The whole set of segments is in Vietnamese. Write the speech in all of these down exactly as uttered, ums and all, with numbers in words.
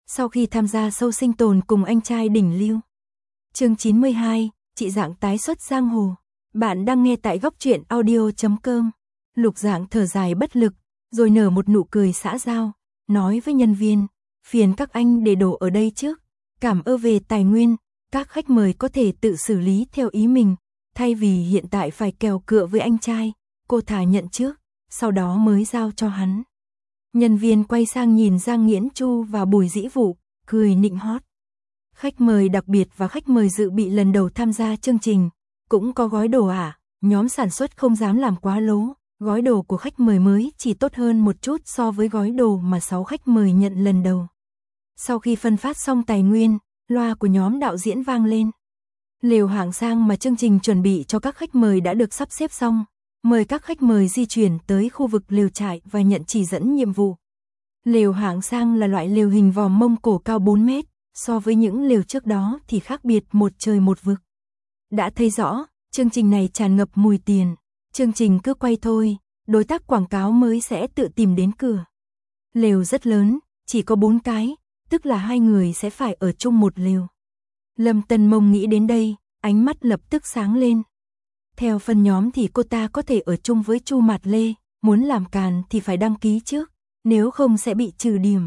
sau khi tham gia show sinh tồn cùng anh trai đỉnh lưu. Chương chín mươi hai, chị Dạng tái xuất giang hồ. Bạn đang nghe tại góc truyện audio chấm com. Lục Dạng thở dài bất lực, rồi nở một nụ cười xã giao, nói với nhân viên, phiền các anh để đồ ở đây trước, cảm ơn về tài nguyên, các khách mời có thể tự xử lý theo ý mình, thay vì hiện tại phải kèo cựa với anh trai, cô thà nhận trước, sau đó mới giao cho hắn. Nhân viên quay sang nhìn Giang Nghiễn Chu và Bùi Dĩ Vũ, cười nịnh hót. Khách mời đặc biệt và khách mời dự bị lần đầu tham gia chương trình, cũng có gói đồ à, nhóm sản xuất không dám làm quá lố, gói đồ của khách mời mới chỉ tốt hơn một chút so với gói đồ mà sáu khách mời nhận lần đầu. Sau khi phân phát xong tài nguyên, loa của nhóm đạo diễn vang lên. Lều hạng sang mà chương trình chuẩn bị cho các khách mời đã được sắp xếp xong, mời các khách mời di chuyển tới khu vực lều trại và nhận chỉ dẫn nhiệm vụ. Lều hạng sang là loại lều hình vòm Mông Cổ cao bốn mét, so với những lều trước đó thì khác biệt một trời một vực. Đã thấy rõ, chương trình này tràn ngập mùi tiền, chương trình cứ quay thôi, đối tác quảng cáo mới sẽ tự tìm đến cửa. Lều rất lớn, chỉ có bốn cái, tức là hai người sẽ phải ở chung một lều. Lâm Tân Mông nghĩ đến đây, ánh mắt lập tức sáng lên. Theo phân nhóm thì cô ta có thể ở chung với Chu Mạt Lê, muốn làm càn thì phải đăng ký trước, nếu không sẽ bị trừ điểm.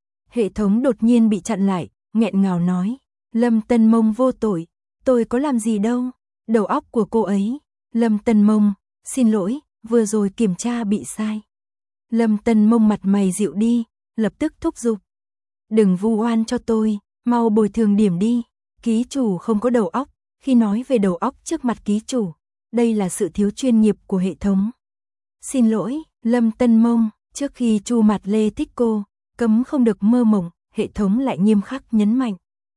Hệ thống đột nhiên bị chặn lại, nghẹn ngào nói, Lâm Tân Mông vô tội, tôi có làm gì đâu, đầu óc của cô ấy. Lâm Tân Mông, xin lỗi, vừa rồi kiểm tra bị sai. Lâm Tân Mông mặt mày dịu đi, lập tức thúc giục. Đừng vu oan cho tôi, mau bồi thường điểm đi, ký chủ không có đầu óc, khi nói về đầu óc trước mặt ký chủ, đây là sự thiếu chuyên nghiệp của hệ thống. Xin lỗi, Lâm Tân Mông, trước khi Chu Mạt Lê thích cô, cấm không được mơ mộng, hệ thống lại nghiêm khắc nhấn mạnh.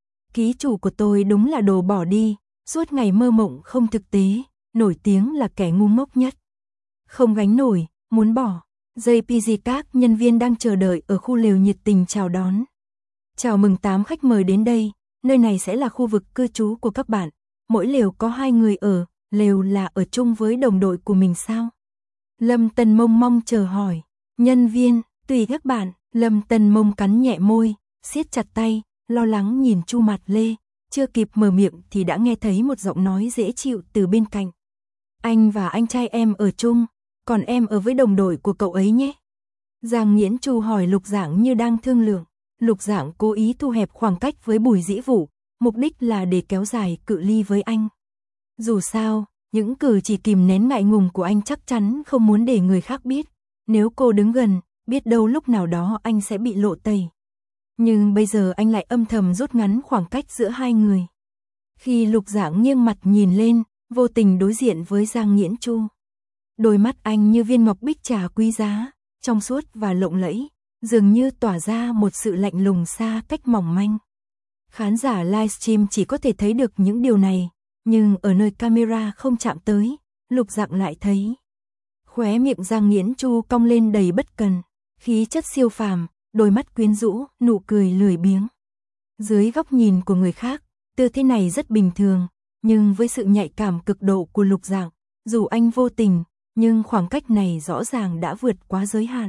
Ký chủ của tôi đúng là đồ bỏ đi, suốt ngày mơ mộng không thực tế, nổi tiếng là kẻ ngu ngốc nhất. Không gánh nổi, muốn bỏ. gi pê giê các nhân viên đang chờ đợi ở khu lều nhiệt tình chào đón. Chào mừng tám khách mời đến đây, nơi này sẽ là khu vực cư trú của các bạn. Mỗi lều có hai người ở, lều là ở chung với đồng đội của mình sao? Lâm Tân Mông mong chờ hỏi. Nhân viên, tùy các bạn. Lâm Tân Mông cắn nhẹ môi, siết chặt tay, lo lắng nhìn Chu Mạt Lê, chưa kịp mở miệng thì đã nghe thấy một giọng nói dễ chịu từ bên cạnh. Anh và anh trai em ở chung, còn em ở với đồng đội của cậu ấy nhé. Giang Nghiễn Chu hỏi Lục Dạng như đang thương lượng. Lục Dạng cố ý thu hẹp khoảng cách với Bùi Dĩ Vũ, mục đích là để kéo dài cự ly với anh. Dù sao, những cử chỉ kìm nén ngại ngùng của anh chắc chắn không muốn để người khác biết. Nếu cô đứng gần, biết đâu lúc nào đó anh sẽ bị lộ tẩy. Nhưng bây giờ anh lại âm thầm rút ngắn khoảng cách giữa hai người. Khi Lục Dạng nghiêng mặt nhìn lên, vô tình đối diện với Giang Nghiễn Chu. Đôi mắt anh như viên ngọc bích trà quý giá, trong suốt và lộng lẫy, dường như tỏa ra một sự lạnh lùng xa cách mỏng manh. Khán giả livestream chỉ có thể thấy được những điều này, nhưng ở nơi camera không chạm tới, Lục Dạng lại thấy. Khóe miệng Giang Nghiễn Chu cong lên đầy bất cần, khí chất siêu phàm, đôi mắt quyến rũ, nụ cười lười biếng. Dưới góc nhìn của người khác, tư thế này rất bình thường, nhưng với sự nhạy cảm cực độ của Lục Dạng, dù anh vô tình, nhưng khoảng cách này rõ ràng đã vượt quá giới hạn.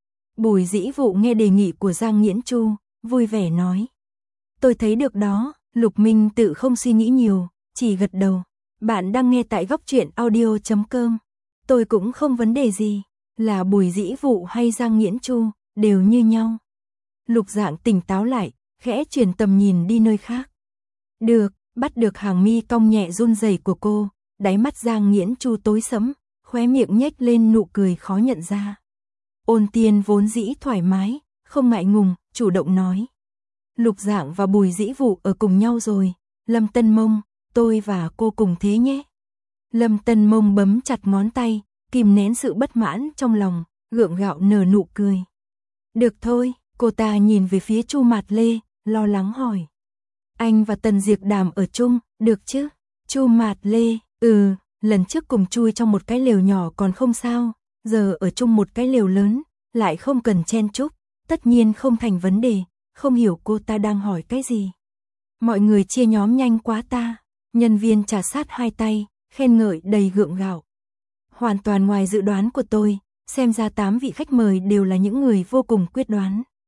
Bùi Dĩ Vũ nghe đề nghị của Giang Nghiễn Chu, vui vẻ nói. Tôi thấy được đó. Lục Minh tự không suy nghĩ nhiều, chỉ gật đầu. Bạn đang nghe tại góc truyện audio chấm com. Tôi cũng không vấn đề gì, là Bùi Dĩ Vũ hay Giang Nghiễn Chu, đều như nhau. Lục Dạng tỉnh táo lại, khẽ chuyển tầm nhìn đi nơi khác. Được, bắt được hàng mi cong nhẹ run rẩy của cô, đáy mắt Giang Nghiễn Chu tối sẫm, khóe miệng nhếch lên nụ cười khó nhận ra. Ôn Tiên vốn dĩ thoải mái, không ngại ngùng, chủ động nói. Lục Dạng và Bùi Dĩ Vũ ở cùng nhau rồi, Lâm Tân Mông, tôi và cô cùng thế nhé. Lâm Tân Mông bấm chặt ngón tay, kìm nén sự bất mãn trong lòng, gượng gạo nở nụ cười. Được thôi, cô ta nhìn về phía Chu Mạt Lê, lo lắng hỏi. Anh và Tần Diệp Đàm ở chung, được chứ? Chu Mạt Lê, ừ, lần trước cùng chui trong một cái lều nhỏ còn không sao, giờ ở chung một cái lều lớn, lại không cần chen chúc, tất nhiên không thành vấn đề, không hiểu cô ta đang hỏi cái gì. Mọi người chia nhóm nhanh quá ta, nhân viên trà sát hai tay, khen ngợi đầy gượng gạo. Hoàn toàn ngoài dự đoán của tôi, xem ra tám vị khách mời đều là những người vô cùng quyết đoán.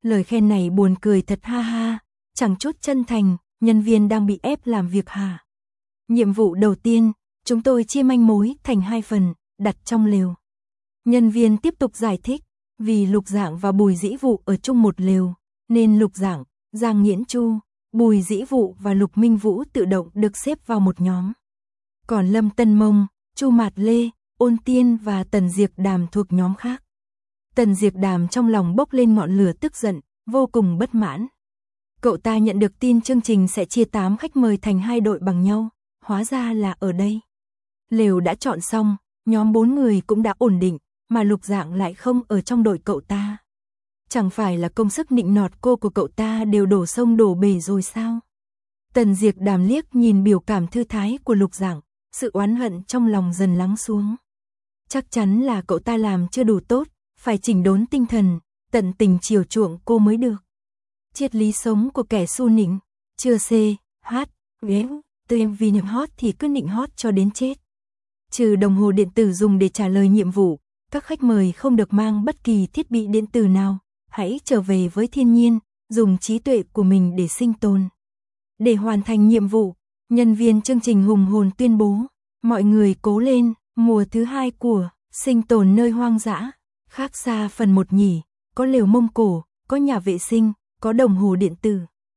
Lời khen này buồn cười thật ha ha, chẳng chút chân thành, nhân viên đang bị ép làm việc hả? Nhiệm vụ đầu tiên, chúng tôi chia manh mối thành hai phần, đặt trong lều. Nhân viên tiếp tục giải thích, vì Lục Dạng và Bùi Dĩ Vụ ở chung một lều, nên Lục Dạng, Giang Nghiễn Chu, Bùi Dĩ Vụ và Lục Minh Vũ tự động được xếp vào một nhóm. Còn Lâm Tân Mông, Chu Mạt Lê, Ôn Tiên và Tần Diệp Đàm thuộc nhóm khác. Tần Diệp Đàm trong lòng bốc lên ngọn lửa tức giận, vô cùng bất mãn. Cậu ta nhận được tin chương trình sẽ chia tám khách mời thành hai đội bằng nhau, hóa ra là ở đây. Lều đã chọn xong, nhóm bốn người cũng đã ổn định, mà Lục Dạng lại không ở trong đội cậu ta. Chẳng phải là công sức nịnh nọt cô của cậu ta đều đổ sông đổ bể rồi sao? Tần Diệp Đàm liếc nhìn biểu cảm thư thái của Lục Dạng, sự oán hận trong lòng dần lắng xuống. Chắc chắn là cậu ta làm chưa đủ tốt, phải chỉnh đốn tinh thần, tận tình chiều chuộng cô mới được. Triết lý sống của kẻ su nịnh, chưa c, hát, ghé, từ em vì niệm hot thì cứ nịnh hot cho đến chết. Trừ đồng hồ điện tử dùng để trả lời nhiệm vụ, các khách mời không được mang bất kỳ thiết bị điện tử nào, hãy trở về với thiên nhiên, dùng trí tuệ của mình để sinh tồn. Để hoàn thành nhiệm vụ, nhân viên chương trình hùng hồn tuyên bố, mọi người cố lên, mùa thứ hai của sinh tồn nơi hoang dã, khác xa phần một nhỉ, có lều Mông Cổ, có nhà vệ sinh, có đồng hồ điện tử.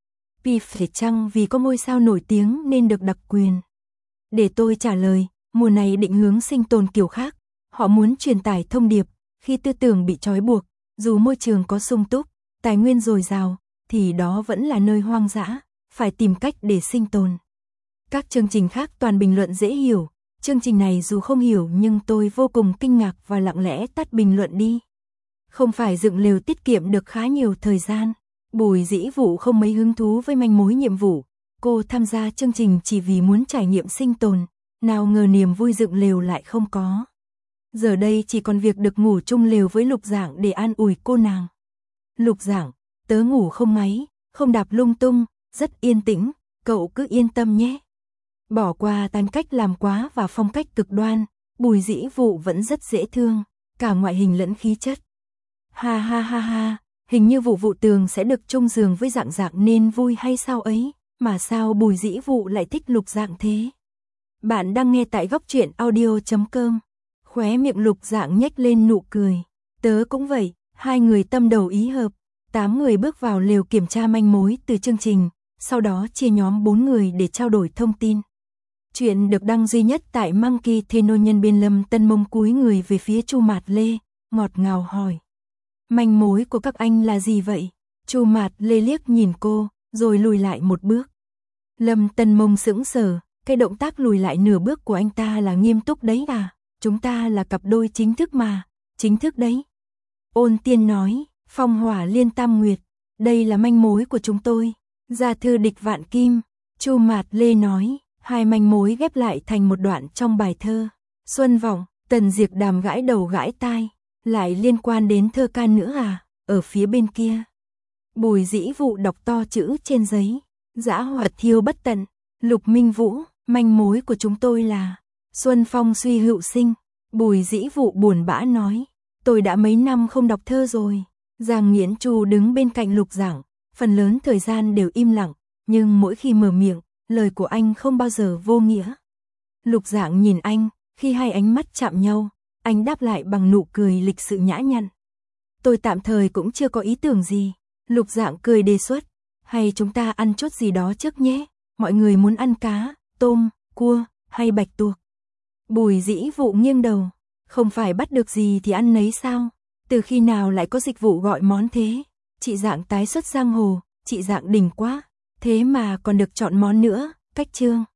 Vì phải chăng vì có ngôi sao nổi tiếng nên được đặc quyền? Để tôi trả lời, mùa này định hướng sinh tồn kiểu khác, họ muốn truyền tải thông điệp, khi tư tưởng bị trói buộc, dù môi trường có sung túc, tài nguyên dồi dào, thì đó vẫn là nơi hoang dã, phải tìm cách để sinh tồn. Các chương trình khác toàn bình luận dễ hiểu, chương trình này dù không hiểu nhưng tôi vô cùng kinh ngạc và lặng lẽ tắt bình luận đi. Không phải dựng lều tiết kiệm được khá nhiều thời gian. Bùi Dĩ Vụ không mấy hứng thú với manh mối nhiệm vụ, cô tham gia chương trình chỉ vì muốn trải nghiệm sinh tồn, nào ngờ niềm vui dựng lều lại không có. Giờ đây chỉ còn việc được ngủ chung lều với Lục Dạng để an ủi cô nàng. Lục Dạng, tớ ngủ không ngáy, không đạp lung tung, rất yên tĩnh, cậu cứ yên tâm nhé. Bỏ qua tán cách làm quá và phong cách cực đoan, Bùi Dĩ Vụ vẫn rất dễ thương, cả ngoại hình lẫn khí chất. Ha ha ha ha, hình như Vụ Vụ Tường sẽ được chung giường với Dạng Dạng nên vui hay sao ấy, mà sao Bùi Dĩ Vụ lại thích Lục Dạng thế? Bạn đang nghe tại góc truyện audio chấm com. Khóe miệng Lục Dạng nhếch lên nụ cười. Tớ cũng vậy, hai người tâm đầu ý hợp. Tám người bước vào lều kiểm tra manh mối từ chương trình, sau đó chia nhóm bốn người để trao đổi thông tin. Chuyện được đăng duy nhất tại Monkey Theno. Nhân biên Lâm Tân Mông cúi người về phía Chu Mạt Lê, ngọt ngào hỏi. Manh mối của các anh là gì vậy? Chu Mạt Lê liếc nhìn cô, rồi lùi lại một bước. Lâm Tân Mông sững sờ, cái động tác lùi lại nửa bước của anh ta là nghiêm túc đấy à? Chúng ta là cặp đôi chính thức mà, chính thức đấy. Ôn Tiên nói, phong hỏa liên tam nguyệt, đây là manh mối của chúng tôi. Gia thư địch vạn kim, Chu Mạt Lê nói, hai manh mối ghép lại thành một đoạn trong bài thơ. Xuân vọng, Tần Diệp Đàm gãi đầu gãi tai, lại liên quan đến thơ ca nữa à, ở phía bên kia. Bùi Dĩ Vụ đọc to chữ trên giấy, dã hỏa thiêu bất tận, Lục Minh Vũ, manh mối của chúng tôi là Xuân phong suy hữu sinh. Bùi Dĩ Vụ buồn bã nói, tôi đã mấy năm không đọc thơ rồi. Giang Nghiễn Chu đứng bên cạnh Lục Dạng, phần lớn thời gian đều im lặng, nhưng mỗi khi mở miệng, lời của anh không bao giờ vô nghĩa. Lục Dạng nhìn anh, khi hai ánh mắt chạm nhau, anh đáp lại bằng nụ cười lịch sự nhã nhặn. Tôi tạm thời cũng chưa có ý tưởng gì. Lục Dạng cười đề xuất, hay chúng ta ăn chút gì đó trước nhé, mọi người muốn ăn cá, tôm, cua, hay bạch tuộc. Bùi Dĩ Vụ nghiêng đầu, không phải bắt được gì thì ăn nấy sao, từ khi nào lại có dịch vụ gọi món thế, chị Dạng tái xuất giang hồ, chị Dạng đỉnh quá, thế mà còn được chọn món nữa, cách chương.